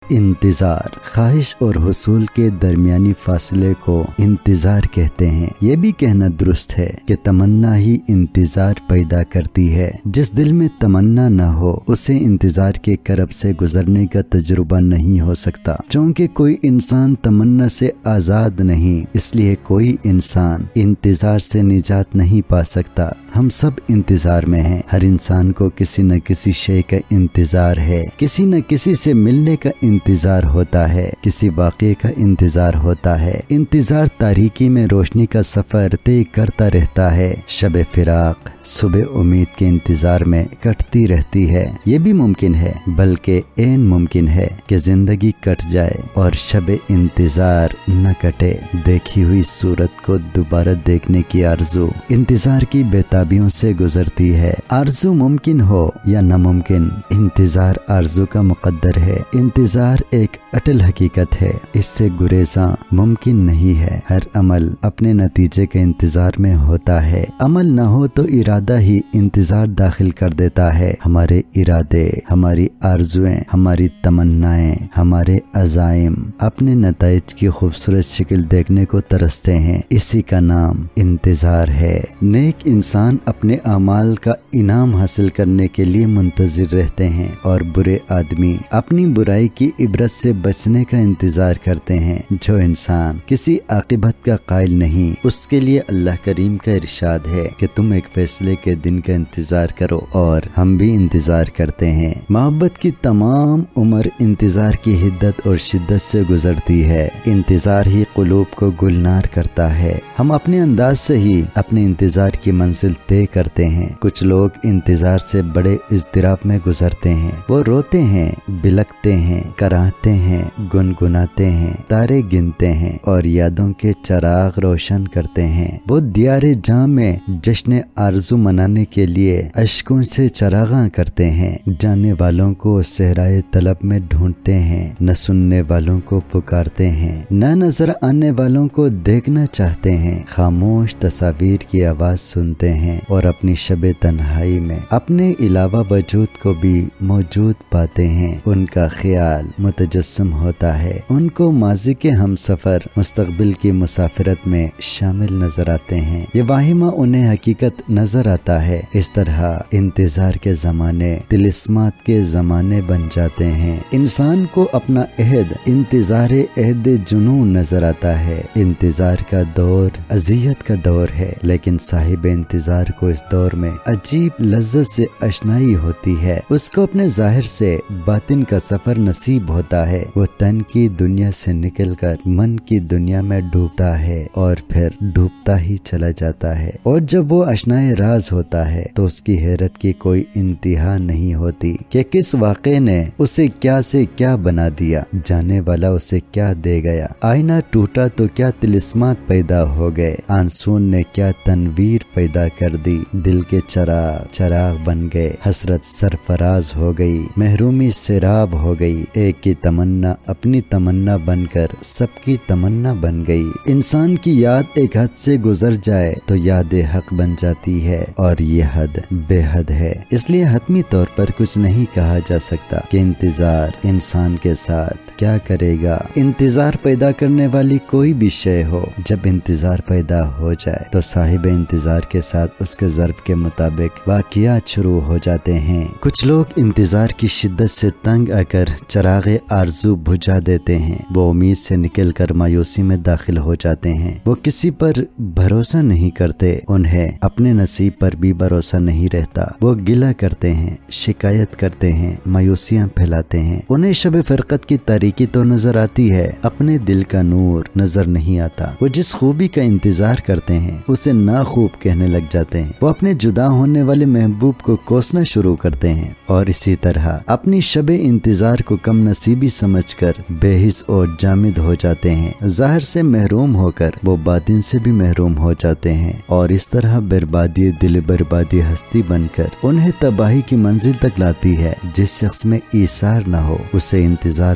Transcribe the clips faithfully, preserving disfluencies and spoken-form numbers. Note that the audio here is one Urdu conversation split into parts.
انتظار، خواہش اور حصول کے درمیانی فاصلے کو انتظار کہتے ہیں۔ یہ بھی کہنا درست ہے کہ تمنا ہی انتظار پیدا کرتی ہے۔ جس دل میں تمنا نہ ہو اسے انتظار کے کرب سے گزرنے کا تجربہ نہیں ہو سکتا۔ چونکہ کوئی انسان تمنا سے آزاد نہیں، اس لیے کوئی انسان انتظار سے نجات نہیں پا سکتا۔ ہم سب انتظار میں ہیں۔ ہر انسان کو کسی نہ کسی شے کا انتظار ہے، کسی نہ کسی سے ملنے کا انتظار ہوتا ہے، کسی واقعے کا انتظار ہوتا ہے۔ انتظار تاریکی میں روشنی کا سفر طے کرتا رہتا ہے۔ شب فراق صبح امید کے انتظار میں کٹتی رہتی ہے۔ یہ بھی ممکن ہے، بلکہ عین ممکن ہے کہ زندگی کٹ جائے اور شب انتظار نہ کٹے۔ دیکھی ہوئی صورت کو دوبارہ دیکھنے کی آرزو انتظار کی بےتابیوں سے گزرتی ہے۔ آرزو ممکن ہو یا ناممکن، انتظار آرزو کا مقدر ہے۔ انتظار ایک اٹل حقیقت ہے، اس سے گریزاں ممکن نہیں ہے۔ ہر عمل اپنے نتیجے کے انتظار میں ہوتا ہے۔ عمل نہ ہو تو ارادہ ہی انتظار داخل کر دیتا ہے۔ ہمارے ارادے، ہماری آرزویں، ہماری تمنائیں، ہمارے عزائم اپنے نتائج کی خوبصورت شکل دیکھنے کو ترستے ہیں۔ اسی کا نام انتظار ہے۔ نیک انسان اپنے اعمال کا انعام حاصل کرنے کے لیے منتظر رہتے ہیں، اور برے آدمی اپنی برائی کی عبرت سے بچنے کا انتظار کرتے ہیں۔ جو انسان کسی عاقبت کا قائل نہیں، اس کے لیے اللہ کریم کا ارشاد ہے کہ تم ایک فیصلے کے دن کا انتظار کرو، اور ہم بھی انتظار کرتے ہیں۔ محبت کی تمام عمر انتظار کی حدت اور شدت سے گزرتی ہے۔ انتظار ہی قلوب کو گلنار کرتا ہے۔ ہم اپنے انداز سے ہی اپنے انتظار کی منزل طے کرتے ہیں۔ کچھ لوگ انتظار سے بڑے اضطراب میں گزرتے ہیں۔ وہ روتے ہیں، بلکتے ہیں، کراہتے ہیں، گنگناتے ہیں، تارے گنتے ہیں اور یادوں کے چراغ روشن کرتے ہیں۔ وہ دیار جام میں جشن آرزو منانے کے لیے اشکوں سے چراغاں کرتے ہیں۔ جانے والوں کو صحرائے طلب میں ڈھونڈتے ہیں، نہ سننے والوں کو پکارتے ہیں، نہ نظر آنے والوں کو دیکھنا چاہتے ہیں۔ خاموش تصاویر کی آواز سنتے ہیں اور اپنی شب تنہائی میں اپنے علاوہ وجود کو بھی موجود پاتے ہیں۔ ان کا خیال متجسم ہوتا ہے، ان کو ماضی کے ہم سفر مستقبل کی مسافرت میں شامل نظر آتے ہیں۔ یہ واہمہ انہیں حقیقت نظر آتا ہے۔ اس طرح انتظار کے زمانے طلسمات کے زمانے بن جاتے ہیں۔ انسان کو اپنا عہد انتظار عہد جنون نظر آتا ہے۔ انتظار کا دور اذیت کا دور ہے، لیکن صاحب انتظار کو اس دور میں عجیب لذت سے اشنائی ہوتی ہے۔ اس کو اپنے ظاہر سے باطن کا سفر نصیب ہوتا ہے۔ وہ تن کی دنیا سے نکل کر من کی دنیا میں ڈوبتا ہے اور پھر ڈوبتا ہی چلا جاتا ہے۔ اور جب وہ اشنائے راز ہوتا ہے تو اس کی حیرت کی کوئی انتہا نہیں ہوتی کہ کس واقعے نے اسے کیا سے کیا بنا دیا، جانے والا اسے کیا دے گیا۔ آئینہ ٹوٹا تو کیا طلسمات پیدا ہو گئے، آنسون نے کیا تنویر پیدا کر دی، دل کے چراغ چراغ بن گئے، حسرت سرفراز ہو گئی، محرومی سیراب ہو گئی، ایک کی تمنا اپنی تمنا بن کر سب کی تمنا بن گئی۔ انسان کی یاد ایک حد سے گزر جائے تو یاد حق بن جاتی ہے، اور یہ حد بے حد ہے۔ اس لیے حتمی طور پر کچھ نہیں کہا جا سکتا کہ انتظار انسان کے ساتھ کیا کرے گا۔ انتظار پیدا کرنے والی کوئی بھی شے ہو، جب انتظار پیدا ہو جائے تو صاحب انتظار کے ساتھ اس کے ظرف کے مطابق واقعات شروع ہو جاتے ہیں۔ کچھ لوگ انتظار کی شدت سے تنگ آ کر چراغ آرزو بجھا دیتے ہیں۔ وہ امید سے نکل کر مایوسی میں داخل ہو جاتے ہیں۔ وہ کسی پر بھروسہ نہیں کرتے، انہیں اپنے نصیب پر بھی بھروسہ نہیں رہتا۔ وہ گلہ کرتے ہیں، شکایت کرتے ہیں، مایوسیاں پھیلاتے ہیں۔ انہیں شب فرقت کی تاریکی تو نظر آتی ہے، اپنے دل کا نور نظر نہیں آتا۔ وہ جس خوبی کا انتظار کرتے ہیں اسے ناخوب کہنے لگ جاتے ہیں۔ وہ اپنے جدا ہونے والے محبوب کو کوسنا شروع کرتے ہیں، اور اسی طرح اپنی شب انتظار کو کم نصیبی سمجھ کر بے حس اور جامد ہو جاتے ہیں۔ ظاہر سے محروم ہو کر وہ باطن سے بھی محروم ہو جاتے ہیں، اور اس طرح بربادی دل بربادی ہستی بن کر انہیں تباہی کی منزل تک لاتی ہے۔ جس شخص میں ایثار نہ ہو اسے انتظار تباہ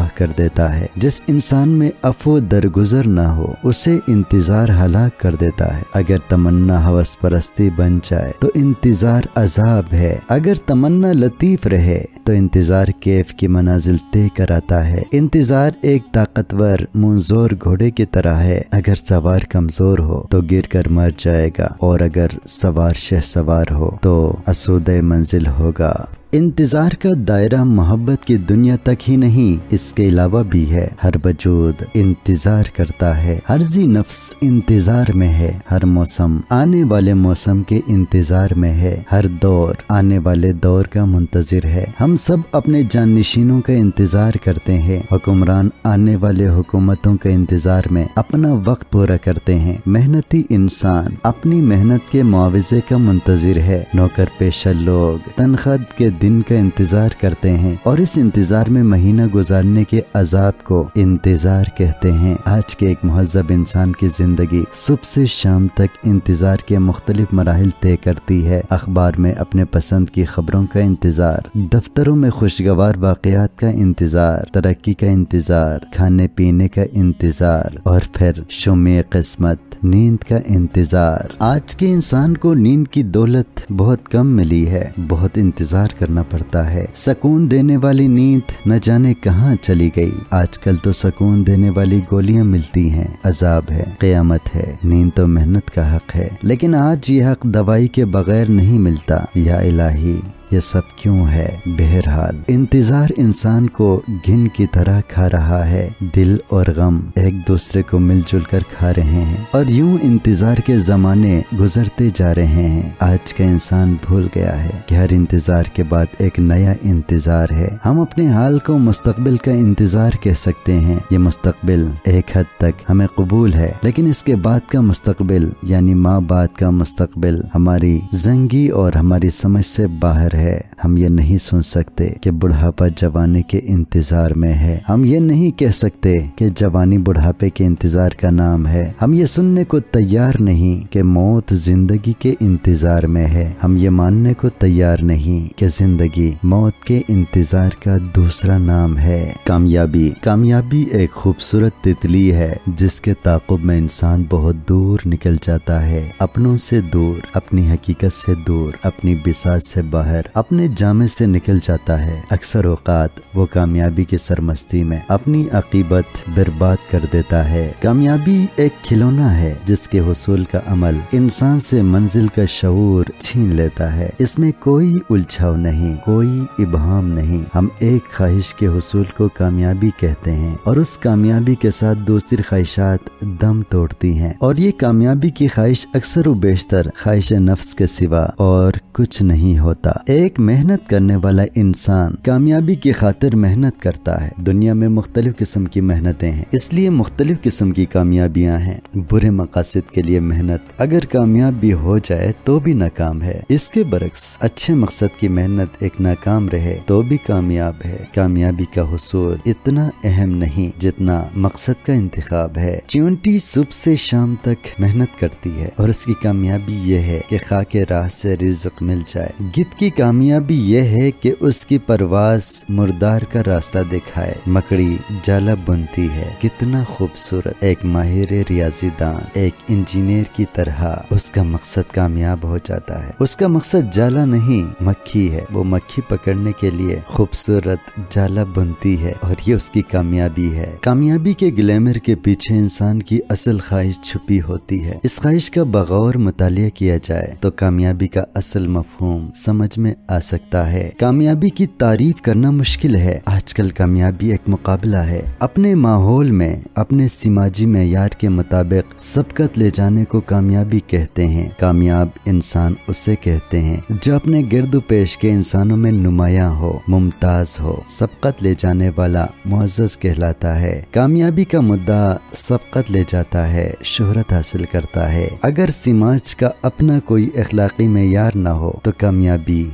تباہ کر دیتا ہے۔ جس انسان میں عفو درگزر نہ ہو اسے انتظار ہلاک کر دیتا ہے۔ اگر تمنا ہوس پرستی بن جائے تو انتظار عذاب ہے، اگر تمنا لطیف رہے تو انتظار کیف کی منازل طے کراتا ہے۔ انتظار ایک طاقتور منظور گھوڑے کی طرح ہے، اگر سوار کمزور ہو تو گر کر مر جائے گا اور اگر سوار شہ سوار ہو تو اسودہ منزل ہوگا۔ انتظار کا دائرہ محبت کی دنیا تک ہی نہیں، اس کے علاوہ بھی ہے۔ ہر وجود انتظار کرتا ہے، ہر ذی نفس انتظار میں ہے، ہر موسم آنے والے موسم کے انتظار میں ہے، ہر دور آنے والے دور کا منتظر ہے۔ ہم سب اپنے جانشینوں کا انتظار کرتے ہیں، حکمران آنے والے حکومتوں کے انتظار میں اپنا وقت پورا کرتے ہیں۔ محنتی انسان اپنی محنت کے معاوضے کا منتظر ہے۔ نوکر پیشہ لوگ تنخواہ کے دن کا انتظار کرتے ہیں اور اس انتظار میں مہینہ گزارنے کے عذاب کو انتظار کہتے ہیں۔ آج کے ایک مہذب انسان کی زندگی صبح سے شام تک انتظار کے مختلف مراحل طے کرتی ہے۔ اخبار میں اپنے پسند کی خبروں کا انتظار، دفتروں میں خوشگوار واقعات کا انتظار، ترقی کا انتظار، کھانے پینے کا انتظار اور پھر شومِ قسمت نیند کا انتظار۔ آج کے انسان کو نیند کی دولت بہت کم ملی ہے، بہت انتظار کرنا پڑتا ہے۔ سکون دینے والی نیند نہ جانے کہاں چلی گئی۔ آج کل تو سکون دینے والی گولیاں ملتی ہیں، عذاب ہے، قیامت ہے۔ نیند تو محنت کا حق ہے، لیکن آج یہ حق دوائی کے بغیر نہیں ملتا۔ یا الہی یہ سب کیوں ہے؟ بہرحال انتظار انسان کو گن کی طرح کھا رہا ہے۔ دل اور غم ایک دوسرے کو مل جل کر کھا رہے ہیں اور یوں انتظار کے زمانے گزرتے جا رہے ہیں۔ آج کا انسان بھول گیا ہے کہ ہر انتظار کے بعد ایک نیا انتظار ہے۔ ہم اپنے حال کو مستقبل کا انتظار کہہ سکتے ہیں۔ یہ مستقبل ایک حد تک ہمیں قبول ہے، لیکن اس کے بعد کا مستقبل یعنی ماں بعد کا مستقبل ہماری زنگی اور ہماری سمجھ سے باہر ہے۔ ہم یہ نہیں سن سکتے کہ بڑھاپا جوانی کے انتظار میں ہے۔ ہم یہ نہیں کہہ سکتے کہ جوانی بڑھاپے کے انتظار کا نام ہے۔ ہم یہ سننے کو تیار نہیں کہ موت زندگی کے انتظار میں ہے۔ ہم یہ ماننے کو تیار نہیں کہ زندگی موت کے انتظار کا دوسرا نام ہے۔ کامیابی کامیابی ایک خوبصورت تتلی ہے جس کے تعاقب میں انسان بہت دور نکل جاتا ہے، اپنوں سے دور، اپنی حقیقت سے دور، اپنی بساط سے باہر، اپنے جامے سے نکل جاتا ہے۔ اکثر اوقات وہ کامیابی کی سرمستی میں اپنی عاقبت برباد کر دیتا ہے۔ کامیابی ایک کھلونا ہے جس کے حصول کا عمل انسان سے منزل کا شعور چھین لیتا ہے۔ اس میں کوئی الجھاؤ نہیں، کوئی ابہام نہیں۔ ہم ایک خواہش کے حصول کو کامیابی کہتے ہیں اور اس کامیابی کے ساتھ دوسری خواہشات دم توڑتی ہیں، اور یہ کامیابی کی خواہش اکثر و بیشتر خواہش نفس کے سوا اور کچھ نہیں ہوتا۔ ایک محنت کرنے والا انسان کامیابی کی خاطر محنت کرتا ہے۔ دنیا میں مختلف قسم کی محنتیں ہیں، اس لیے مختلف قسم کی کامیابیاں ہیں۔ برے مقاصد کے لیے محنت اگر کامیاب بھی ہو جائے تو بھی ناکام ہے، اس کے برعکس اچھے مقصد کی محنت ایک ناکام رہے تو بھی کامیاب ہے۔ کامیابی کا حصول اتنا اہم نہیں جتنا مقصد کا انتخاب ہے۔ چیونٹی صبح سے شام تک محنت کرتی ہے اور اس کی کامیابی یہ ہے کہ خاک راہ سے رزق مل جائے۔ گدھ کی کامیابی یہ ہے کہ اس کی پرواز مردار کا راستہ دکھائے۔ مکڑی جالا بنتی ہے، کتنا خوبصورت۔ ایک ماہر ریاضی دان ایک انجینئر کی طرح اس کا مقصد کامیاب ہو جاتا ہے۔ اس کا مقصد جالا نہیں مکھی ہے، وہ مکھی پکڑنے کے لیے خوبصورت جالا بنتی ہے اور یہ اس کی کامیابی ہے۔ کامیابی کے گلیمر کے پیچھے انسان کی اصل خواہش چھپی ہوتی ہے۔ اس خواہش کا بغور مطالعہ کیا جائے تو کامیابی کا اصل مفہوم سمجھ میں آ سکتا ہے۔ کامیابی کی تعریف کرنا مشکل ہے۔ آج کل کامیابی ایک مقابلہ ہے۔ اپنے ماحول میں اپنے سماجی معیار کے مطابق سبقت لے جانے کو کامیابی کہتے ہیں۔ کامیاب انسان اسے کہتے ہیں جو اپنے گرد و پیش کے انسانوں میں نمایاں ہو، ممتاز ہو۔ سبقت لے جانے والا معزز کہلاتا ہے۔ کامیابی کا مدعا سبقت لے جاتا ہے، شہرت حاصل کرتا ہے۔ اگر سماج کا اپنا کوئی اخلاقی معیار نہ ہو تو کامیابی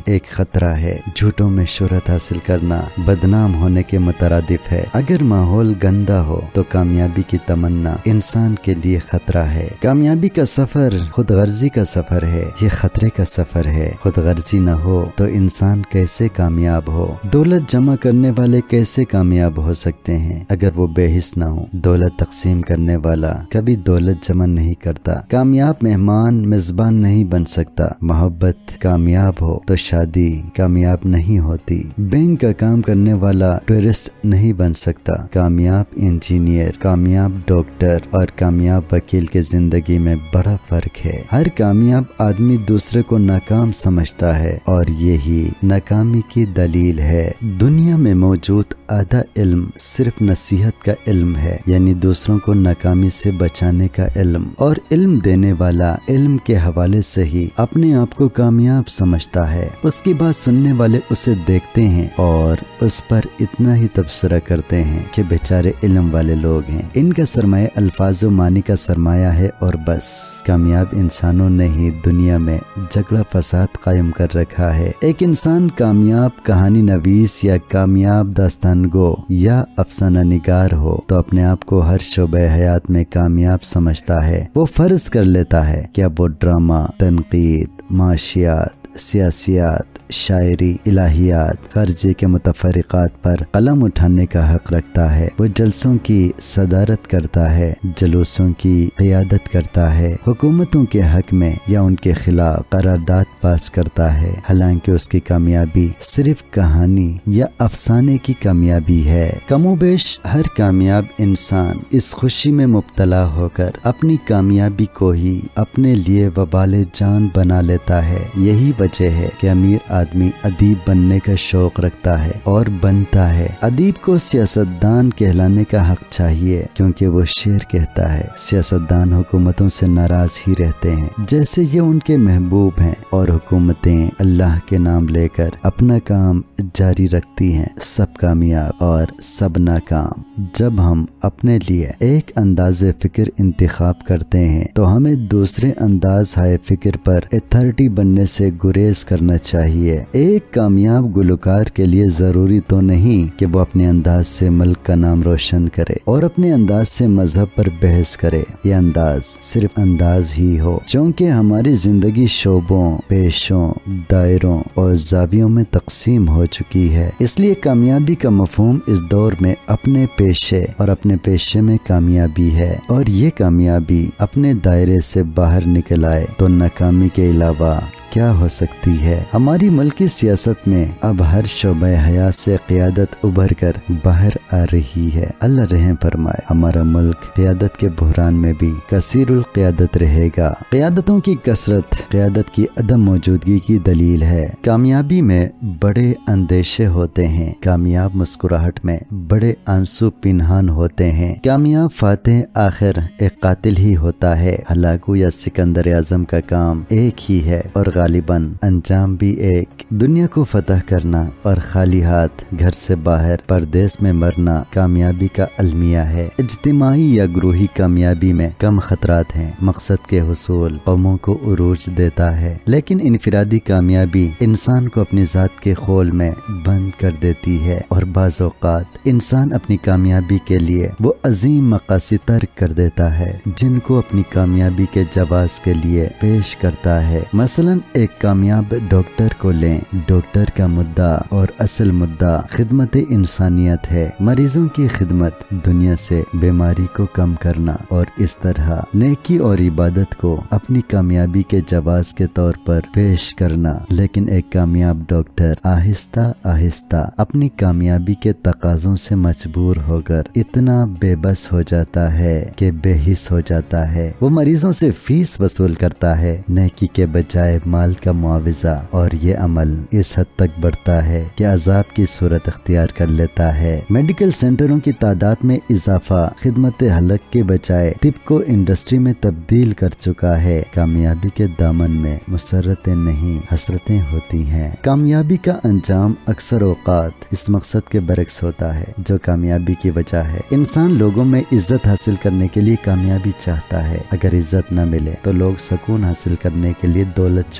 ایک خطرہ ہے۔ جھوٹوں میں شہرت حاصل کرنا بدنام ہونے کے مترادف ہے۔ اگر ماحول گندا ہو تو کامیابی کی تمنا انسان کے لیے خطرہ ہے۔ کامیابی کا سفر خود غرضی کا سفر ہے، یہ خطرے کا سفر ہے۔ خود غرضی نہ ہو تو انسان کیسے کامیاب ہو؟ دولت جمع کرنے والے کیسے کامیاب ہو سکتے ہیں اگر وہ بے حس نہ ہو؟ دولت تقسیم کرنے والا کبھی دولت جمع نہیں کرتا۔ کامیاب مہمان میزبان نہیں بن سکتا۔ محبت کامیاب ہو تو شادی کامیاب نہیں ہوتی۔ بینک کا کام کرنے والا ٹورسٹ نہیں بن سکتا۔ کامیاب انجینئر، کامیاب ڈاکٹر اور کامیاب وکیل کے زندگی میں بڑا فرق ہے۔ ہر کامیاب آدمی دوسرے کو ناکام سمجھتا ہے اور یہی ناکامی کی دلیل ہے۔ دنیا میں موجود آدھا علم صرف نصیحت کا علم ہے، یعنی دوسروں کو ناکامی سے بچانے کا علم، اور علم دینے والا علم کے حوالے سے ہی اپنے آپ کو کامیاب سمجھتا ہے۔ اس کی بات سننے والے اسے دیکھتے ہیں اور اس پر اتنا ہی تبصرہ کرتے ہیں کہ بیچارے علم والے لوگ ہیں، ان کا سرمایہ الفاظ و معنی کا سرمایہ ہے اور بس۔ کامیاب انسانوں نے ہی دنیا میں جھگڑا فساد قائم کر رکھا ہے۔ ایک انسان کامیاب کہانی نویس یا کامیاب داستان گو یا افسانہ نگار ہو تو اپنے آپ کو ہر شعبہ حیات میں کامیاب سمجھتا ہے۔ وہ فرض کر لیتا ہے کہ اب وہ ڈرامہ، تنقید، معاشیات، سیاسیات، شاعری، الہیات، خرچے کے متفرقات پر قلم اٹھانے کا حق رکھتا ہے۔ وہ جلسوں کی صدارت کرتا ہے، جلوسوں کی قیادت کرتا ہے، حکومتوں کے حق میں یا ان کے خلاف قرارداد پاس کرتا ہے، حالانکہ اس کی کامیابی صرف کہانی یا افسانے کی کامیابی ہے۔ کم و بیش ہر کامیاب انسان اس خوشی میں مبتلا ہو کر اپنی کامیابی کو ہی اپنے لیے وبال جان بنا لیتا ہے۔ یہی وجہ ہے کہ امیر آدمی ادیب بننے کا شوق رکھتا ہے اور بنتا ہے۔ ادیب کو سیاستدان کہلانے کا حق چاہیے کیونکہ وہ شعر کہتا ہے۔ سیاستدان حکومتوں سے ناراض ہی رہتے ہیں جیسے یہ ان کے محبوب ہیں، اور حکومتیں اللہ کے نام لے کر اپنا کام جاری رکھتی ہیں۔ سب کامیاب اور سب ناکام۔ جب ہم اپنے لیے ایک انداز فکر انتخاب کرتے ہیں تو ہمیں دوسرے انداز ہائے فکر پر اتھارٹی بننے سے گریز کرنا چاہیے۔ ایک کامیاب گلوکار کے لیے ضروری تو نہیں کہ وہ اپنے انداز سے ملک کا نام روشن کرے اور اپنے انداز سے مذہب پر بحث کرے۔ یہ انداز صرف انداز ہی ہو، چونکہ ہماری زندگی شعبوں، پیشوں، دائروں اور زاویوں میں تقسیم ہو چکی ہے۔ اس لیے کامیابی کا مفہوم اس دور میں اپنے پیشے اور اپنے پیشے میں کامیابی ہے، اور یہ کامیابی اپنے دائرے سے باہر نکل آئے تو ناکامی کے علاوہ کیا ہو سکتی ہے۔ ہماری ملکی سیاست میں اب ہر شعبہ حیات سے قیادت ابھر کر باہر آ رہی ہے۔ اللہ رحم فرمائے، ہمارا ملک قیادت کے بحران میں بھی کثیر القیادت رہے گا۔ قیادتوں کی کثرت قیادت کی عدم موجودگی کی دلیل ہے۔ کامیابی میں بڑے اندیشے ہوتے ہیں، کامیاب مسکراہٹ میں بڑے آنسو پنہان ہوتے ہیں۔ کامیاب فاتح آخر ایک قاتل ہی ہوتا ہے۔ ہلاکو یا سکندر اعظم کا کام ایک ہی ہے اور غالباً انجام بھی ایک۔ دنیا کو فتح کرنا اور خالی ہاتھ گھر سے باہر پردیس میں مرنا کامیابی کا المیہ ہے۔ اجتماعی یا گروہی کامیابی میں کم خطرات ہیں، مقصد کے حصول قوموں کو عروج دیتا ہے، لیکن انفرادی کامیابی انسان کو اپنی ذات کے خول میں بند کر دیتی ہے، اور بعض اوقات انسان اپنی کامیابی کے لیے وہ عظیم مقاصد ترک کر دیتا ہے جن کو اپنی کامیابی کے جواز کے لیے پیش کرتا ہے۔ مثلاً ایک کامیاب ڈاکٹر کو لیں۔ ڈاکٹر کا مدعا اور اصل مدعا خدمت انسانیت ہے، مریضوں کی خدمت، دنیا سے بیماری کو کم کرنا، اور اس طرح نیکی اور عبادت کو اپنی کامیابی کے جواز کے طور پر پیش کرنا۔ لیکن ایک کامیاب ڈاکٹر آہستہ آہستہ اپنی کامیابی کے تقاضوں سے مجبور ہو کر اتنا بے بس ہو جاتا ہے کہ بے حس ہو جاتا ہے۔ وہ مریضوں سے فیس وصول کرتا ہے نیکی کے بجائے مال کا معاوضہ، اور یہ عمل اس حد تک بڑھتا ہے کہ عذاب کی صورت اختیار کر لیتا ہے۔ میڈیکل سینٹروں کی تعداد میں اضافہ خدمت حلق کے بجائے طب کو انڈسٹری میں تبدیل کر چکا ہے۔ کامیابی کے دامن میں مسرتیں نہیں حسرتیں ہوتی ہیں۔ کامیابی کا انجام اکثر اوقات اس مقصد کے برعکس ہوتا ہے جو کامیابی کی وجہ ہے۔ انسان لوگوں میں عزت حاصل کرنے کے لیے کامیابی چاہتا ہے۔ اگر عزت نہ ملے تو لوگ سکون حاصل کرنے کے لیے دولت چاہتے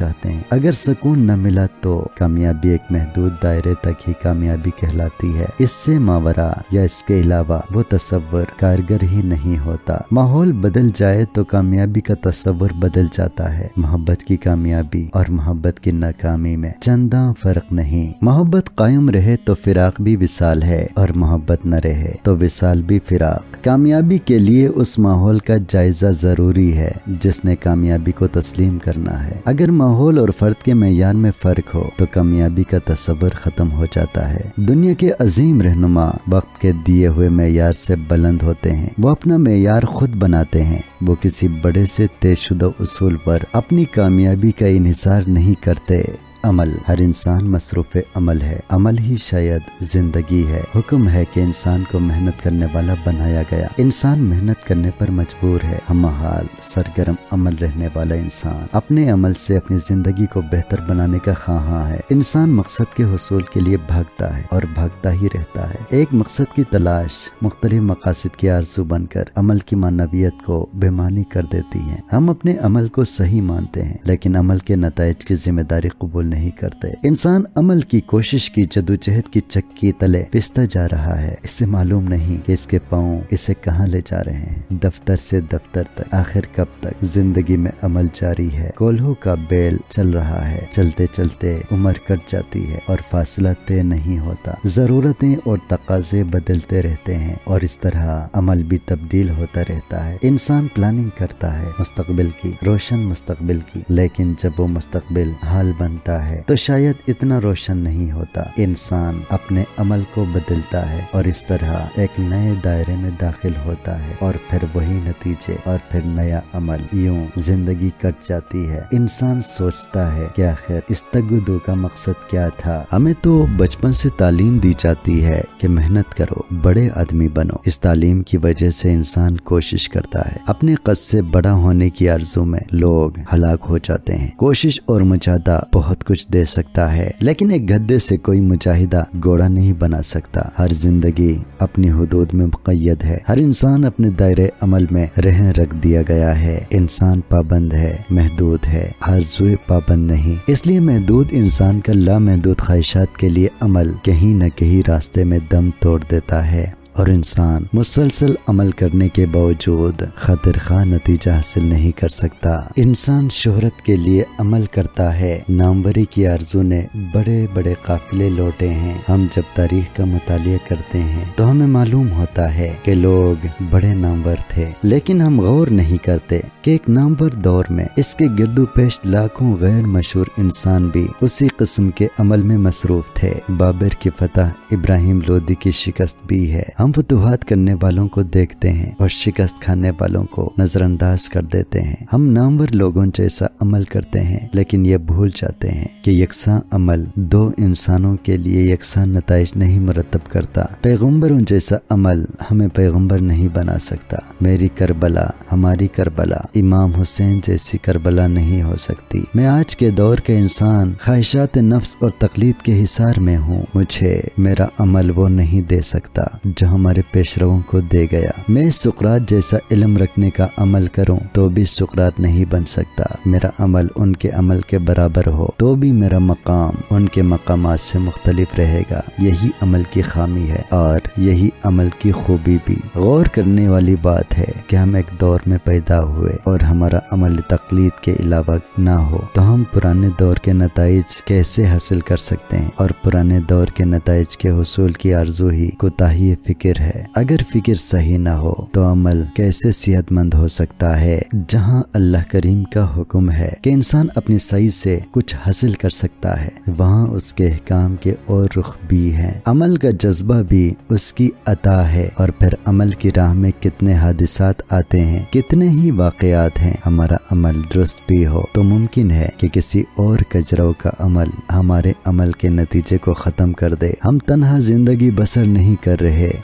چاہتے ہیں۔ اگر سکون نہ ملا تو کامیابی ایک محدود دائرے تک ہی کامیابی کہلاتی ہے، اس سے ماورا یا اس کے علاوہ وہ تصور کارگر ہی نہیں ہوتا۔ ماحول بدل جائے تو کامیابی کا تصور بدل جاتا ہے۔ محبت کی کامیابی اور محبت کی ناکامی میں چنداں فرق نہیں۔ محبت قائم رہے تو فراق بھی وصال ہے، اور محبت نہ رہے تو وصال بھی فراق۔ کامیابی کے لیے اس ماحول کا جائزہ ضروری ہے جس نے کامیابی کو تسلیم کرنا ہے۔ اگر ماحول اور فرد کے معیار میں فرق ہو تو کامیابی کا تصور ختم ہو جاتا ہے۔ دنیا کے عظیم رہنما وقت کے دیے ہوئے معیار سے بلند ہوتے ہیں، وہ اپنا معیار خود بناتے ہیں۔ وہ کسی بڑے سے طے شدہ اصول پر اپنی کامیابی کا انحصار نہیں کرتے۔ عمل، ہر انسان مصروف عمل ہے، عمل ہی شاید زندگی ہے۔ حکم ہے کہ انسان کو محنت کرنے والا بنایا گیا، انسان محنت کرنے پر مجبور ہے۔ ہم حال سرگرم عمل رہنے والا انسان اپنے عمل سے اپنی زندگی کو بہتر بنانے کا خواہاں ہے۔ انسان مقصد کے حصول کے لیے بھاگتا ہے اور بھاگتا ہی رہتا ہے۔ ایک مقصد کی تلاش مختلف مقاصد کی آرزو بن کر عمل کی معنویت کو بے معنی کر دیتی ہے۔ ہم اپنے عمل کو صحیح مانتے ہیں لیکن عمل کے نتائج کی ذمہ داری قبول نہیں کرتے۔ انسان عمل کی کوشش کی جدوجہد کی چکی تلے پستا جا رہا ہے، اسے معلوم نہیں کہ اس کے پاؤں اسے کہاں لے جا رہے ہیں۔ دفتر سے دفتر تک، آخر کب تک؟ زندگی میں عمل جاری ہے، کولہوں کا بیل چل رہا ہے، چلتے چلتے عمر کٹ جاتی ہے اور فاصلہ طے نہیں ہوتا۔ ضرورتیں اور تقاضے بدلتے رہتے ہیں اور اس طرح عمل بھی تبدیل ہوتا رہتا ہے۔ انسان پلاننگ کرتا ہے مستقبل کی، روشن مستقبل کی، لیکن جب وہ مستقبل حال بنتا ہے تو شاید اتنا روشن نہیں ہوتا۔ انسان اپنے عمل کو بدلتا ہے اور اس طرح ایک نئے دائرے میں داخل ہوتا ہے، اور پھر وہی نتیجے اور پھر نیا عمل، یوں زندگی کٹ جاتی ہے۔ انسان سوچتا ہے کہ آخر اس تگدو کا مقصد کیا تھا۔ ہمیں تو بچپن سے تعلیم دی جاتی ہے کہ محنت کرو، بڑے آدمی بنو۔ اس تعلیم کی وجہ سے انسان کوشش کرتا ہے، اپنے قد سے بڑا ہونے کی آرزو میں لوگ ہلاک ہو جاتے ہیں۔ کوشش اور مجاہدہ بہت کچھ دے سکتا ہے لیکن ایک گدھے سے کوئی مجاہدہ گھوڑا نہیں بنا سکتا۔ ہر زندگی اپنی حدود میں مقید ہے، ہر انسان اپنے دائرے عمل میں رہن رکھ دیا گیا ہے۔ انسان پابند ہے، محدود ہے، آرزوئے پابند نہیں۔ اس لیے محدود انسان کا لامحدود خواہشات کے لیے عمل کہیں نہ کہیں راستے میں دم توڑ دیتا ہے، اور انسان مسلسل عمل کرنے کے باوجود خاطر خواہ نتیجہ حاصل نہیں کر سکتا۔ انسان شہرت کے لیے عمل کرتا ہے، ناموری کی آرزو نے بڑے بڑے قافلے لوٹے ہیں۔ ہم جب تاریخ کا مطالعہ کرتے ہیں تو ہمیں معلوم ہوتا ہے کہ لوگ بڑے نامور تھے، لیکن ہم غور نہیں کرتے کہ ایک نامور دور میں اس کے گردو پیش لاکھوں غیر مشہور انسان بھی اسی قسم کے عمل میں مصروف تھے۔ بابر کی فتح ابراہیم لودھی کی شکست بھی ہے۔ ہم فتوحات کرنے والوں کو دیکھتے ہیں اور شکست کھانے والوں کو نظر انداز کر دیتے ہیں۔ ہم نامور لوگوں جیسا عمل کرتے ہیں لیکن یہ بھول جاتے ہیں کہ یکساں عمل دو انسانوں کے لیے یکساں نتائج نہیں مرتب کرتا۔ پیغمبروں جیسا عمل ہمیں پیغمبر نہیں بنا سکتا۔ میری کربلا ہماری کربلا امام حسین جیسی کربلا نہیں ہو سکتی۔ میں آج کے دور کے انسان خواہشات نفس اور تقلید کے حصار میں ہوں۔ مجھے میرا عمل وہ نہیں دے سکتا جو ہمارے پیشرووں کو دے گیا۔ میں سقراط جیسا علم رکھنے کا عمل کروں تو بھی سقراط نہیں بن سکتا۔ میرا عمل ان کے عمل کے برابر ہو تو بھی میرا مقام ان کے مقامات سے مختلف رہے گا۔ یہی عمل کی خامی ہے اور یہی عمل کی خوبی بھی۔ غور کرنے والی بات ہے کہ ہم ایک دور میں پیدا ہوئے اور ہمارا عمل تقلید کے علاوہ نہ ہو تو ہم پرانے دور کے نتائج کیسے حاصل کر سکتے ہیں؟ اور پرانے دور کے نتائج کے حصول کی آرزو ہی کوتاہی فکر ہے۔ اگر فکر صحیح نہ ہو تو عمل کیسے صحت مند ہو سکتا ہے؟ جہاں اللہ کریم کا حکم ہے کہ انسان اپنی سعی سے کچھ حاصل کر سکتا ہے، وہاں اس کے احکام کے اور رخ بھی ہیں۔ عمل کا جذبہ بھی اس کی عطا ہے، اور پھر عمل کی راہ میں کتنے حادثات آتے ہیں، کتنے ہی واقعات ہیں۔ ہمارا عمل درست بھی ہو تو ممکن ہے کہ کسی اور کجرو کا عمل ہمارے عمل کے نتیجے کو ختم کر دے۔ ہم تنہا زندگی بسر نہیں کر رہے،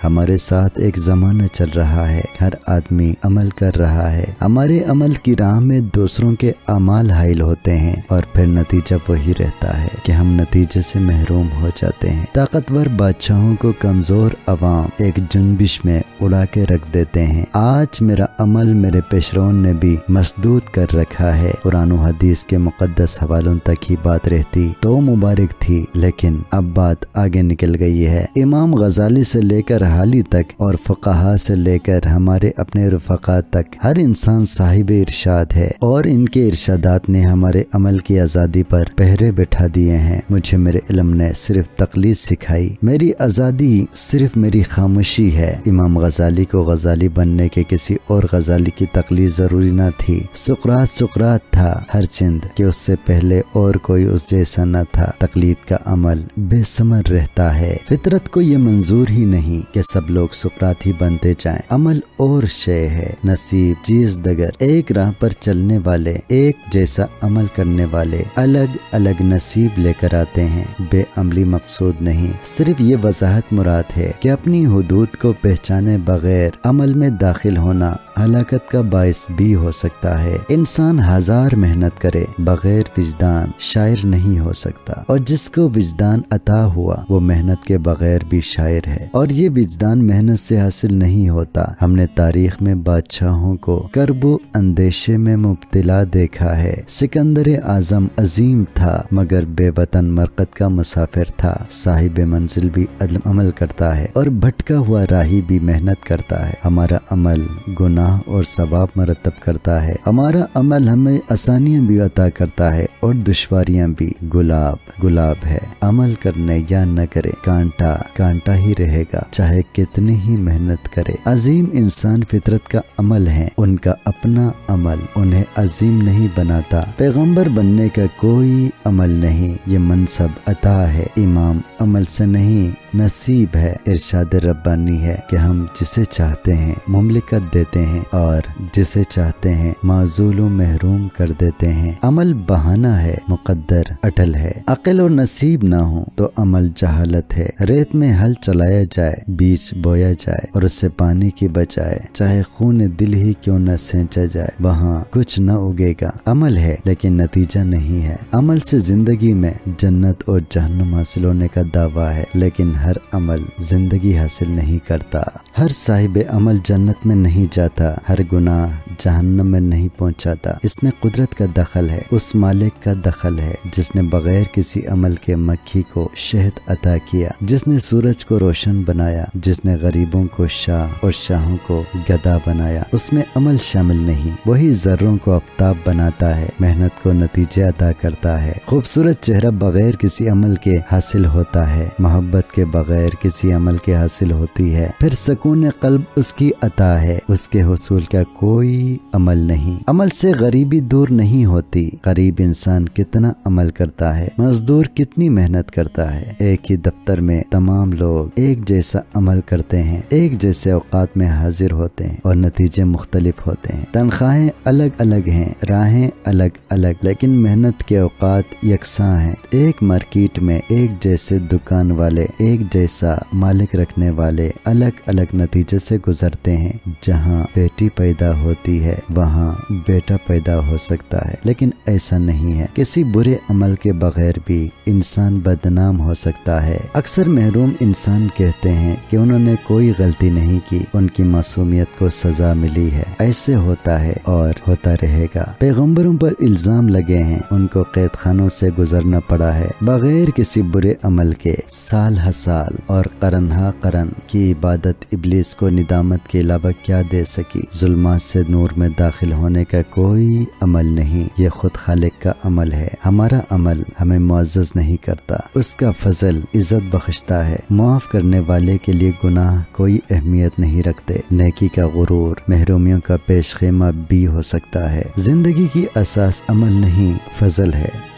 ہمارے ساتھ ایک زمانہ چل رہا ہے، ہر آدمی عمل کر رہا ہے، ہمارے عمل کی راہ میں دوسروں کے اعمال حائل ہوتے ہیں اور پھر نتیجہ وہی رہتا ہے کہ ہم نتیجے سے محروم ہو جاتے ہیں۔ طاقتور بادشاہوں کو کمزور عوام ایک جنبش میں اڑا کے رکھ دیتے ہیں۔ آج میرا عمل میرے پیشرون نے بھی مسدود کر رکھا ہے۔ قرآن و حدیث کے مقدس حوالوں تک ہی بات رہتی تو مبارک تھی، لیکن اب بات آگے نکل گئی ہے۔ امام غزالی سے لے کر حالی تک اور فقہا سے لے کر ہمارے اپنے رفقا تک ہر انسان صاحب ارشاد ہے، اور ان کے ارشادات نے ہمارے عمل کی آزادی پر پہرے بٹھا دیے ہیں۔ مجھے میرے علم نے صرف تقلید سکھائی، میری آزادی صرف میری خاموشی ہے۔ امام غزالی کو غزالی بننے کے کسی اور غزالی کی تقلید ضروری نہ تھی۔ سقراط سقراط تھا، ہر چند کہ اس سے پہلے اور کوئی اس جیسا نہ تھا۔ تقلید کا عمل بے ثمر رہتا ہے۔ فطرت کو یہ منظور ہی نہیں کہ سب لوگ سقراط ہی بنتے جائیں۔ عمل اور شے ہے، نصیب چیز دگر، ایک راہ پر چلنے والے، ایک جیسا عمل کرنے والے الگ الگ نصیب لے کر آتے ہیں۔ بے عملی مقصود نہیں، صرف یہ وضاحت مراد ہے کہ اپنی حدود کو پہچانے بغیر عمل میں داخل ہونا ہلاکت کا باعث بھی ہو سکتا ہے۔ انسان ہزار محنت کرے بغیر وجدان شاعر نہیں ہو سکتا، اور جس کو وجدان عطا ہوا وہ محنت کے بغیر بھی شاعر ہے، اور یہ وجدان محنت سے حاصل نہیں ہوتا۔ ہم نے تاریخ میں بادشاہوں کو کرب و اندیشے میں مبتلا دیکھا ہے۔ سکندر اعظم عظیم تھا مگر بے وطن مرقد کا مسافر تھا۔ صاحب منزل بھی عمل کرتا ہے اور بھٹکا ہوا راہی بھی محنت کرتا ہے۔ ہمارا عمل گناہ اور ثواب مرتب کرتا ہے، ہمارا عمل ہمیں آسانیاں بھی عطا کرتا ہے اور دشواریاں بھی۔ گلاب گلاب ہے، عمل کرنے یا نہ کرے کانٹا کانٹا ہی رہے گا، چاہے کتنی ہی محنت کرے۔ عظیم انسان فطرت کا عمل ہے، ان کا اپنا عمل انہیں عظیم نہیں بناتا۔ پیغمبر بننے کا کوئی عمل نہیں، یہ منصب عطا ہے، امام عمل سے نہیں نصیب ہے۔ ارشاد ربانی ہے کہ ہم جسے چاہتے ہیں مملکت دیتے ہیں اور جسے چاہتے ہیں معزول و محروم کر دیتے ہیں۔ عمل بہانہ ہے، مقدر اٹل ہے۔ عقل اور نصیب نہ ہو تو عمل جہالت ہے۔ ریت میں ہل چلایا جائے، بیج بویا جائے اور اس سے پانی کی بجائے چاہے خون دل ہی کیوں نہ سینچا جائے، وہاں کچھ نہ اگے گا۔ عمل ہے لیکن نتیجہ نہیں ہے۔ عمل سے زندگی میں جنت اور جہنم حاصل ہونے کا دعویٰ ہے، لیکن ہر عمل زندگی حاصل نہیں کرتا۔ ہر صاحب عمل جنت میں نہیں جاتا، ہر گناہ جہنم میں نہیں پہنچاتا۔ اس میں قدرت کا دخل ہے، اس مالک کا دخل ہے جس نے بغیر کسی عمل کے مکھی کو شہد عطا کیا، جس نے سورج کو روشن بنایا، جس نے غریبوں کو شاہ اور شاہوں کو گدا بنایا۔ اس میں عمل شامل نہیں۔ وہی ذروں کو آفتاب بناتا ہے، محنت کو نتیجے عطا کرتا ہے۔ خوبصورت چہرہ بغیر کسی عمل کے حاصل ہوتا ہے، محبت کے بغیر کسی عمل کے حاصل ہوتی ہے، پھر سکون قلب اس کی عطا ہے، اس کے حصول کا کوئی عمل نہیں۔ عمل سے غریبی دور نہیں ہوتی۔ غریب انسان کتنا عمل کرتا ہے، مزدور کتنی محنت کرتا ہے۔ ایک ہی دفتر میں تمام لوگ ایک جیسا عمل کرتے ہیں، ایک جیسے اوقات میں حاضر ہوتے ہیں اور نتیجے مختلف ہوتے ہیں۔ تنخواہیں الگ الگ ہیں، راہیں الگ الگ، لیکن محنت کے اوقات یکساں ہیں۔ ایک مارکیٹ میں ایک جیسے دکان والے، ایک جیسا مالک رکھنے والے الگ الگ نتیجے سے گزرتے ہیں۔ جہاں بیٹی پیدا ہوتی ہے وہاں بیٹا پیدا ہو سکتا ہے، لیکن ایسا نہیں ہے۔ کسی برے عمل کے بغیر بھی انسان بدنام ہو سکتا ہے۔ اکثر محروم انسان کہتے ہیں کہ انہوں نے کوئی غلطی نہیں کی، ان کی معصومیت کو سزا ملی ہے۔ ایسے ہوتا ہے اور ہوتا رہے گا۔ پیغمبروں پر الزام لگے ہیں، ان کو قید خانوں سے گزرنا پڑا ہے بغیر کسی برے عمل کے۔ سال ہا سال اور قرن ہا قرن کی عبادت ابلیس کو ندامت کے علاوہ کیا دے سکی؟ ظلمات سے نور میں داخل ہونے کا کوئی عمل نہیں، یہ خود خالق کا عمل ہے۔ ہمارا عمل ہمیں معزز نہیں کرتا، اس کا فضل عزت بخشتا ہے۔ معاف کرنے والے کے لیے گناہ کوئی اہمیت نہیں رکھتے۔ نیکی کا غرور محرومیوں کا پیش خیمہ بھی ہو سکتا ہے۔ زندگی کی اساس عمل نہیں، فضل ہے۔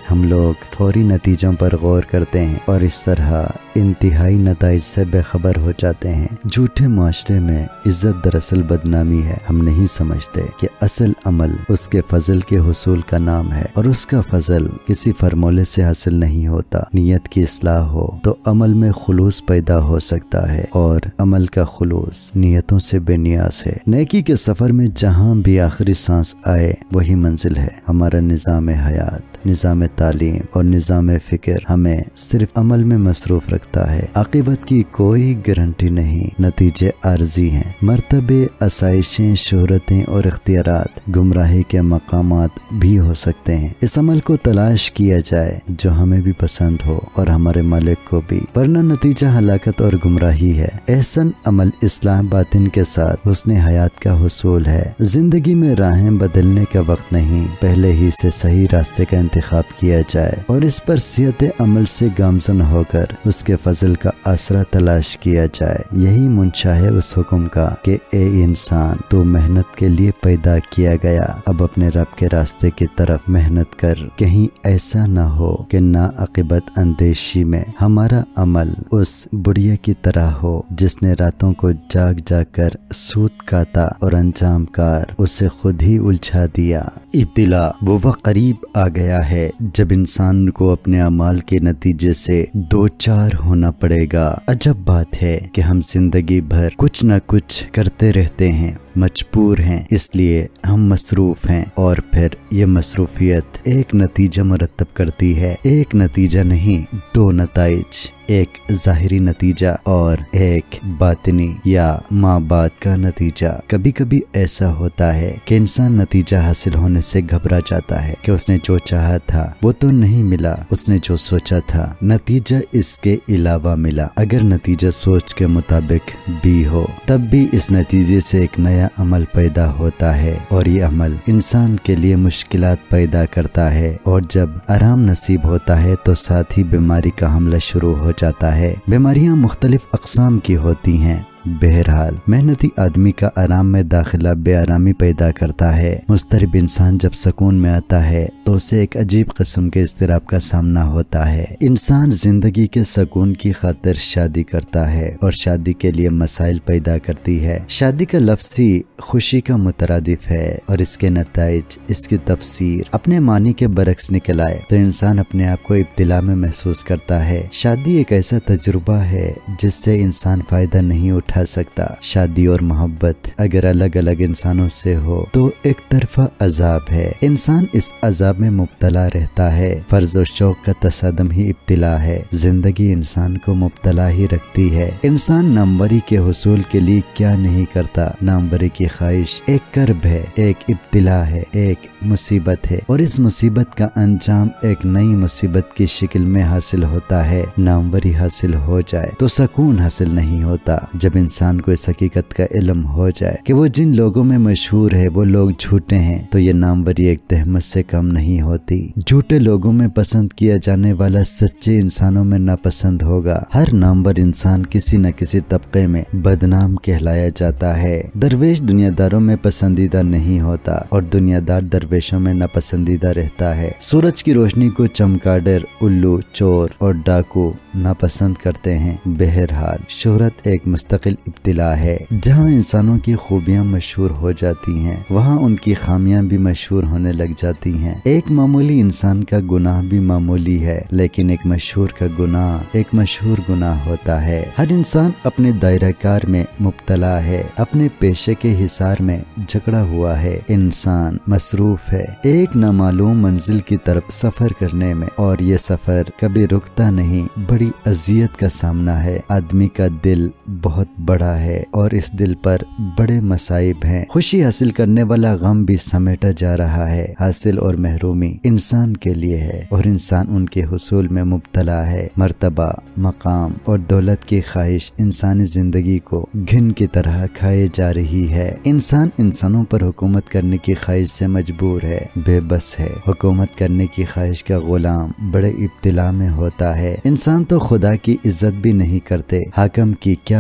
ہم لوگ فوری نتیجوں پر غور کرتے ہیں اور اس طرح انتہائی نتائج سے بے خبر ہو جاتے ہیں۔ جھوٹے معاشرے میں عزت دراصل بدنامی ہے۔ ہم نہیں سمجھتے کہ اصل عمل اس کے فضل کے حصول کا نام ہے، اور اس کا فضل کسی فرمولے سے حاصل نہیں ہوتا۔ نیت کی اصلاح ہو تو عمل میں خلوص پیدا ہو سکتا ہے، اور عمل کا خلوص نیتوں سے بے نیاز ہے۔ نیکی کے سفر میں جہاں بھی آخری سانس آئے وہی منزل ہے۔ ہمارا نظام حیات، نظام تعلیم اور نظام فکر ہمیں صرف عمل میں مصروف رکھتا ہے۔ عاقبت کی کوئی گارنٹی نہیں، نتیجے عارضی ہیں۔ مرتبے، آسائشیں، شہرتیں اور اختیارات گمراہی کے مقامات بھی ہو سکتے ہیں۔ اس عمل کو تلاش کیا جائے جو ہمیں بھی پسند ہو اور ہمارے مالک کو بھی، ورنہ نتیجہ ہلاکت اور گمراہی ہے۔ احسن عمل اصلاح باطن کے ساتھ حسن حیات کا حصول ہے۔ زندگی میں راہیں بدلنے کا وقت نہیں، پہلے ہی سے صحیح راستے کا انتخاب کیا جائے اور اس پر صحت عمل سے گامزن ہو کر اس کے فضل کا آسرا تلاش کیا جائے۔ یہی منشا ہے اس حکم کا کہ اے انسان، تو محنت کے لیے پیدا کیا گیا، اب اپنے رب کے راستے کی طرف محنت کر۔ کہیں ایسا نہ ہو کہ نا عاقبت اندیشی میں ہمارا عمل اس بڑھیا کی طرح ہو جس نے راتوں کو جاگ جاگ کر سود کاتا اور انجام کار اسے خود ہی الجھا دیا۔ ابتلا وہ وقت قریب آ گیا ہے جب انسان کو اپنے اعمال کے نتیجے سے دو چار ہونا پڑے گا۔ عجب بات ہے کہ ہم زندگی بھر کچھ نہ کچھ کرتے رہتے ہیں، مجبور ہیں، اس لیے ہم مصروف ہیں، اور پھر یہ مصروفیت ایک نتیجہ مرتب کرتی ہے۔ ایک نتیجہ نہیں، دو نتائج، ایک ظاہری نتیجہ اور ایک باطنی یا ماں بعد کا نتیجہ۔ کبھی کبھی ایسا ہوتا ہے کہ انسان نتیجہ حاصل ہونے سے گھبرا جاتا ہے کہ اس نے جو چاہا تھا وہ تو نہیں ملا، اس نے جو سوچا تھا نتیجہ اس کے علاوہ ملا۔ اگر نتیجہ سوچ کے مطابق بھی ہو تب بھی اس نتیجے سے ایک نیا عمل پیدا ہوتا ہے، اور یہ عمل انسان کے لیے مشکلات پیدا کرتا ہے، اور جب آرام نصیب ہوتا ہے تو ساتھ ہی بیماری کا حملہ شروع ہو جاتا ہے۔ بیماریاں مختلف اقسام کی ہوتی ہیں۔ بہرحال محنتی آدمی کا آرام میں داخلہ بے آرامی پیدا کرتا ہے۔ مضطرب انسان جب سکون میں آتا ہے تو اسے ایک عجیب قسم کے اضطراب کا سامنا ہوتا ہے۔ انسان زندگی کے سکون کی خاطر شادی کرتا ہے اور شادی کے لیے مسائل پیدا کرتی ہے۔ شادی کا لفظ ہی خوشی کا مترادف ہے، اور اس کے نتائج، اس کی تفسیر اپنے معنی کے برعکس نکل آئے تو انسان اپنے آپ کو ابتلا میں محسوس کرتا ہے۔ شادی ایک ایسا تجربہ ہے جس سے انسان فائدہ نہیں اٹھا سکتا۔ شادی اور محبت اگر الگ الگ انسانوں سے ہو تو ایک طرفہ عذاب ہے، انسان اس عذاب میں مبتلا رہتا ہے۔ فرض و شوق کا تصادم ہی ابتلا ہے، زندگی انسان کو مبتلا ہی رکھتی ہے۔ انسان ناموری کے حصول کے لیے کیا نہیں کرتا۔ ناموری کی خواہش ایک کرب ہے، ایک ابتلا ہے، ایک مصیبت ہے، اور اس مصیبت کا انجام ایک نئی مصیبت کی شکل میں حاصل ہوتا ہے۔ ناموری حاصل ہو جائے تو سکون حاصل نہیں ہوتا۔ جب انسان کو اس حقیقت کا علم ہو جائے کہ وہ جن لوگوں میں مشہور ہے وہ لوگ جھوٹے ہیں تو یہ ناموری ایک تہمت سے کم نہیں ہوتی۔ جھوٹے لوگوں میں پسند کیا جانے والا سچے انسانوں میں ناپسند ہوگا۔ ہر نامور انسان کسی نہ کسی طبقے میں بدنام کہلایا جاتا ہے۔ درویش دنیا داروں میں پسندیدہ نہیں ہوتا اور دنیا دار درویشوں میں ناپسندیدہ رہتا ہے۔ سورج کی روشنی کو چمگادڑ، الو، چور اور ڈاکو ناپسند کرتے ہیں۔ بہرحال شہرت ایک مستقل ابتلا ہے۔ جہاں انسانوں کی خوبیاں مشہور ہو جاتی ہیں وہاں ان کی خامیاں بھی مشہور ہونے لگ جاتی ہیں۔ ایک معمولی انسان کا گناہ بھی معمولی ہے، لیکن ایک مشہور کا گناہ ایک مشہور گناہ ہوتا ہے۔ ہر انسان اپنے دائرہ کار میں مبتلا ہے، اپنے پیشے کے حصار میں جکڑا ہوا ہے۔ انسان مصروف ہے ایک نامعلوم منزل کی طرف سفر کرنے میں، اور یہ سفر کبھی رکتا نہیں۔ بڑی اذیت کا سامنا ہے۔ آدمی کا دل بہت بڑا ہے اور اس دل پر بڑے مصائب ہیں۔ خوشی حاصل کرنے والا غم بھی سمیٹا جا رہا ہے۔ حاصل اور محرومی انسان کے لیے ہے اور انسان ان کے حصول میں مبتلا ہے۔ مرتبہ، مقام اور دولت کی خواہش انسانی زندگی کو گھن کی طرح کھائے جا رہی ہے۔ انسان انسانوں پر حکومت کرنے کی خواہش سے مجبور ہے، بے بس ہے۔ حکومت کرنے کی خواہش کا غلام بڑے ابتلا میں ہوتا ہے۔ انسان تو خدا کی عزت بھی نہیں کرتے، حاکم کی کیا پرواہ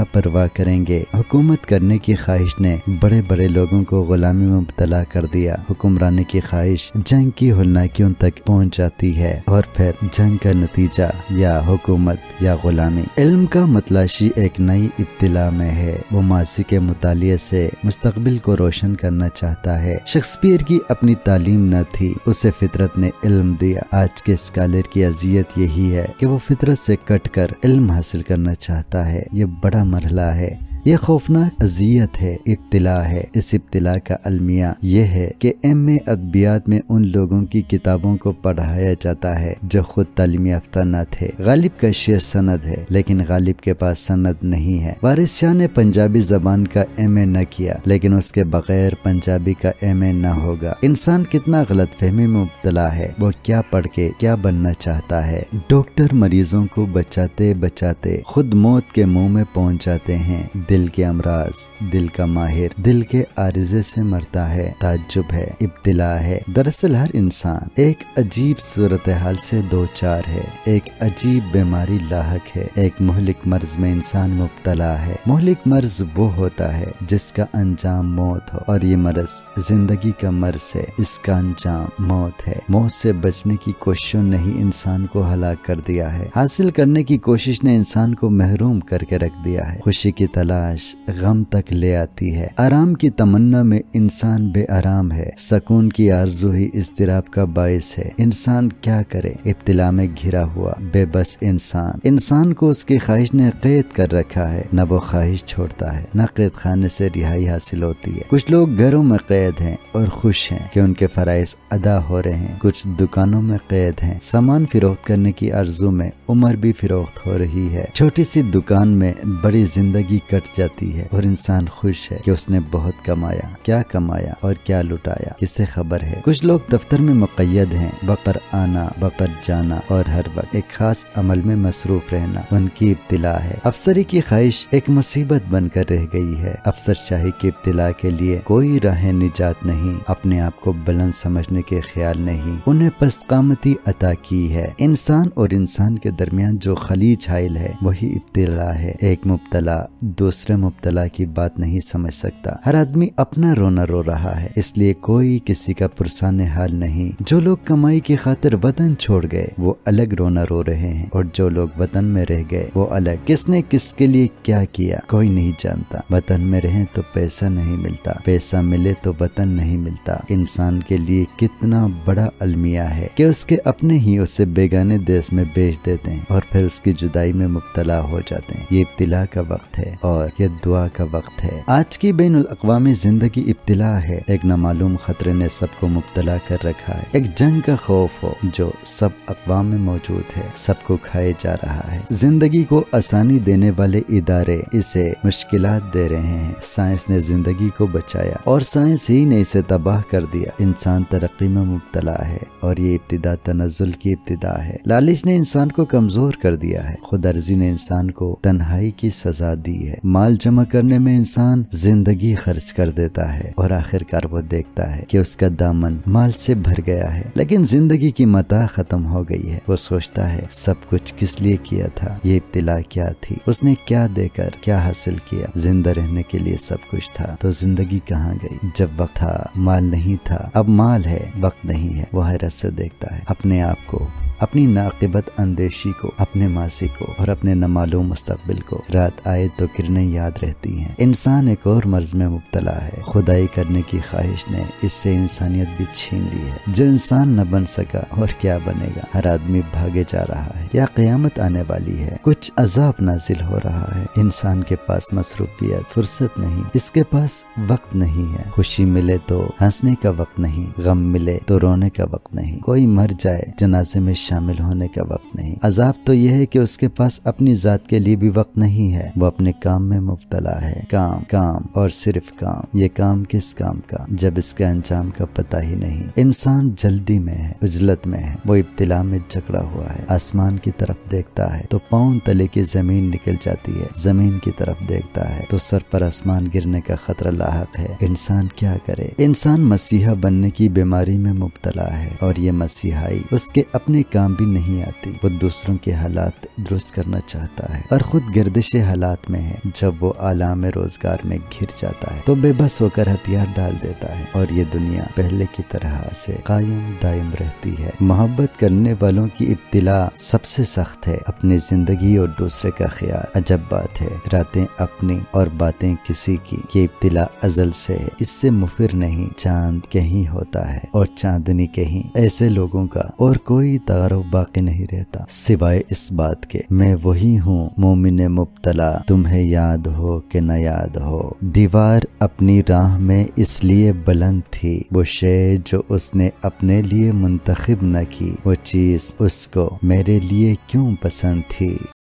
دعا کریں گے۔ حکومت کرنے کی خواہش نے بڑے بڑے لوگوں کو غلامی میں مبتلا کر دیا۔ حکمرانی کی خواہش جنگ کی ہولناکیوں تک پہنچ جاتی ہے اور پھر جنگ کا نتیجہ یا حکومت یا غلامی۔ علم کا متلاشی ایک نئی ابتلا میں ہے، وہ ماضی کے مطالعے سے مستقبل کو روشن کرنا چاہتا ہے۔ شیکسپیئر کی اپنی تعلیم نہ تھی، اسے فطرت نے علم دیا۔ آج کے اسکالر کی اذیت یہی ہے کہ وہ فطرت سے کٹ کر علم حاصل کرنا چاہتا ہے۔ یہ بڑا مرحلہ ہے، یہ خوفناک اذیت ہے، ابتلا ہے۔ اس ابتلا کا المیہ یہ ہے کہ ایم اے ادبیات میں ان لوگوں کی کتابوں کو پڑھایا جاتا ہے جو خود تعلیم یافتہ نہ تھے۔ غالب کا شعر سند ہے، لیکن غالب کے پاس سند نہیں ہے۔ وارث شاہ نے پنجابی زبان کا ایم اے نہ کیا، لیکن اس کے بغیر پنجابی کا ایم اے نہ ہوگا۔ انسان کتنا غلط فہمی میں مبتلا ہے، وہ کیا پڑھ کے کیا بننا چاہتا ہے۔ ڈاکٹر مریضوں کو بچاتے بچاتے خود موت کے منہ میں پہنچ جاتے ہیں۔ دل کے امراض، دل کا ماہر دل کے عارضے سے مرتا ہے۔ تعجب ہے، ابتلا ہے۔ دراصل ہر انسان ایک عجیب صورتحال سے دو چار ہے، ایک عجیب بیماری لاحق ہے۔ ایک مہلک مرض میں انسان مبتلا ہے۔ مہلک مرض وہ ہوتا ہے جس کا انجام موت ہو، اور یہ مرض زندگی کا مرض ہے، اس کا انجام موت ہے۔ موت سے بچنے کی کوششوں نے ہی انسان کو ہلاک کر دیا ہے۔ حاصل کرنے کی کوشش نے انسان کو محروم کر کے رکھ دیا ہے۔ خوشی کی تلاش غم تک لے آتی ہے۔ آرام کی تمنا میں انسان بے آرام ہے۔ سکون کی آرزو ہی اضطراب کا باعث ہے۔ انسان کیا کرے؟ ابتلا میں گھرا ہوا بے بس انسان انسان کو اس کی خواہش نے قید کر رکھا ہے، نہ وہ خواہش چھوڑتا ہے، نہ قید خانے سے رہائی حاصل ہوتی ہے۔ کچھ لوگ گھروں میں قید ہیں اور خوش ہیں کہ ان کے فرائض ادا ہو رہے ہیں۔ کچھ دکانوں میں قید ہیں، سامان فروخت کرنے کی آرزو میں عمر بھی فروخت ہو رہی ہے۔ چھوٹی سی دکان میں بڑی زندگی کٹ جاتی ہے اور انسان خوش ہے کہ اس نے بہت کمایا۔ کیا کمایا اور کیا لٹایا، کسے خبر ہے؟ کچھ لوگ دفتر میں مقید ہیں، وقت پر آنا، وقت پر جانا اور ہر وقت ایک خاص عمل میں مصروف رہنا ان کی ابتلا ہے۔ افسری کی خواہش ایک مصیبت بن کر رہ گئی ہے۔ افسر شاہی کی ابتلا کے لیے کوئی راہ نجات نہیں، اپنے آپ کو بلند سمجھنے کے خیال نہیں، انہیں پست قامتی عطا کی ہے۔ انسان اور انسان کے درمیان جو خلیج حائل ہے وہی ابتلا ہے۔ ایک مبتلا دوسرے مبتلا کی بات نہیں سمجھ سکتا۔ ہر آدمی اپنا رونا رو رہا ہے، اس لیے کوئی کسی کا پرسان حال نہیں۔ جو لوگ کمائی کی خاطر وطن چھوڑ گئے وہ الگ رونا رو رہے ہیں، اور جو لوگ وطن میں رہ گئے وہ الگ۔ کس نے کس کے لیے کیا کیا کوئی نہیں جانتا۔ وطن میں رہیں تو پیسہ نہیں ملتا، پیسہ ملے تو وطن نہیں ملتا۔ انسان کے لیے کتنا بڑا المیہ ہے کہ اس کے اپنے ہی اسے بیگانے دیش میں بیچ دیتے ہیں اور پھر اس کی جدائی میں مبتلا ہو جاتے ہیں۔ یہ ابتلا کا وقت ہے اور یہ دعا کا وقت ہے۔ آج کی بین الاقوامی زندگی ابتلا ہے۔ ایک نامعلوم خطرے نے سب کو مبتلا کر رکھا ہے۔ ایک جنگ کا خوف ہو جو سب اقوام میں موجود ہے، سب کو کھائے جا رہا ہے۔ زندگی کو آسانی دینے والے ادارے اسے مشکلات دے رہے ہیں۔ سائنس نے زندگی کو بچایا اور سائنس ہی نے اسے تباہ کر دیا۔ انسان ترقی میں مبتلا ہے اور یہ ابتدا تنزل کی ابتدا ہے۔ لالچ نے انسان کو کمزور کر دیا ہے۔ خود عرضی نے انسان کو تنہائی کی سزا دی ہے۔ مال جمع کرنے میں انسان زندگی خرچ کر دیتا ہے اور آخر کار وہ دیکھتا ہے کہ اس کا دامن مال سے بھر گیا ہے، لیکن زندگی کی متاع ختم ہو گئی ہے۔ وہ سوچتا ہے سب کچھ کس لیے کیا تھا، یہ ابتلا کیا تھی، اس نے کیا دے کر کیا حاصل کیا۔ زندہ رہنے کے لیے سب کچھ تھا تو زندگی کہاں گئی؟ جب وقت تھا مال نہیں تھا، اب مال ہے وقت نہیں ہے۔ وہ حیرت سے دیکھتا ہے اپنے آپ کو، اپنی ناقبت اندیشی کو، اپنے ماضی کو اور اپنے نامعلوم مستقبل کو۔ رات آئے تو کرنیں یاد رہتی ہیں۔ انسان ایک اور مرض میں مبتلا ہے۔ خدائی کرنے کی خواہش نے اس سے انسانیت بھی چھین لی ہے۔ جو انسان نہ بن سکا اور کیا بنے گا۔ ہر آدمی بھاگے جا رہا ہے۔ کیا قیامت آنے والی ہے؟ کچھ عذاب نازل ہو رہا ہے۔ انسان کے پاس مصروفیت، فرصت نہیں، اس کے پاس وقت نہیں ہے۔ خوشی ملے تو ہنسنے کا وقت نہیں، غم ملے تو رونے کا وقت نہیں۔ کوئی مر جائے جنازے میں شامل ہونے کا وقت نہیں۔ عذاب تو یہ ہے کہ اس کے پاس اپنی ذات کے لیے بھی وقت نہیں ہے۔ وہ اپنے کام میں مبتلا ہے۔ کام کام اور صرف کام۔ یہ کام کس کام کا جب اس کے انجام کا پتہ ہی نہیں۔ انسان جلدی میں ہے، عجلت میں ہے، وہ ابتلا میں جکڑا ہوا ہے۔ آسمان کی طرف دیکھتا ہے تو پاؤں تلے کی زمین نکل جاتی ہے، زمین کی طرف دیکھتا ہے تو سر پر آسمان گرنے کا خطرہ لاحق ہے۔ انسان کیا کرے؟ انسان مسیحا بننے کی بیماری میں مبتلا ہے اور یہ مسیحائی اس کے اپنے کام بھی نہیں آتی، وہ دوسروں کے حالات درست کرنا چاہتا ہے اور خود گردش حالات میں ہے۔ جب وہ عالم روزگار میں گر جاتا ہے تو بے بس ہو کر ہتھیار ڈال دیتا ہے اور یہ دنیا پہلے کی طرح سے قائم دائم رہتی ہے۔ محبت کرنے والوں کی ابتلا سب سے سخت ہے، اپنی زندگی اور دوسرے کا خیال۔ عجب بات ہے، راتیں اپنی اور باتیں کسی کی، یہ ابتلا ازل سے ہے، اس سے مفر نہیں۔ چاند کہیں ہوتا ہے اور چاندنی کہیں، ایسے لوگوں کا اور کوئی تعارف باقی نہیں رہتا سوائے اس بات کے میں وہی ہوں مومن مبتلا، تمہیں یاد ہو کہ نہ یاد ہو۔ دیوار اپنی راہ میں اس لیے بلند تھی، وہ شے جو اس نے اپنے لیے منتخب نہ کی، وہ چیز اس کو میرے لیے کیوں پسند تھی۔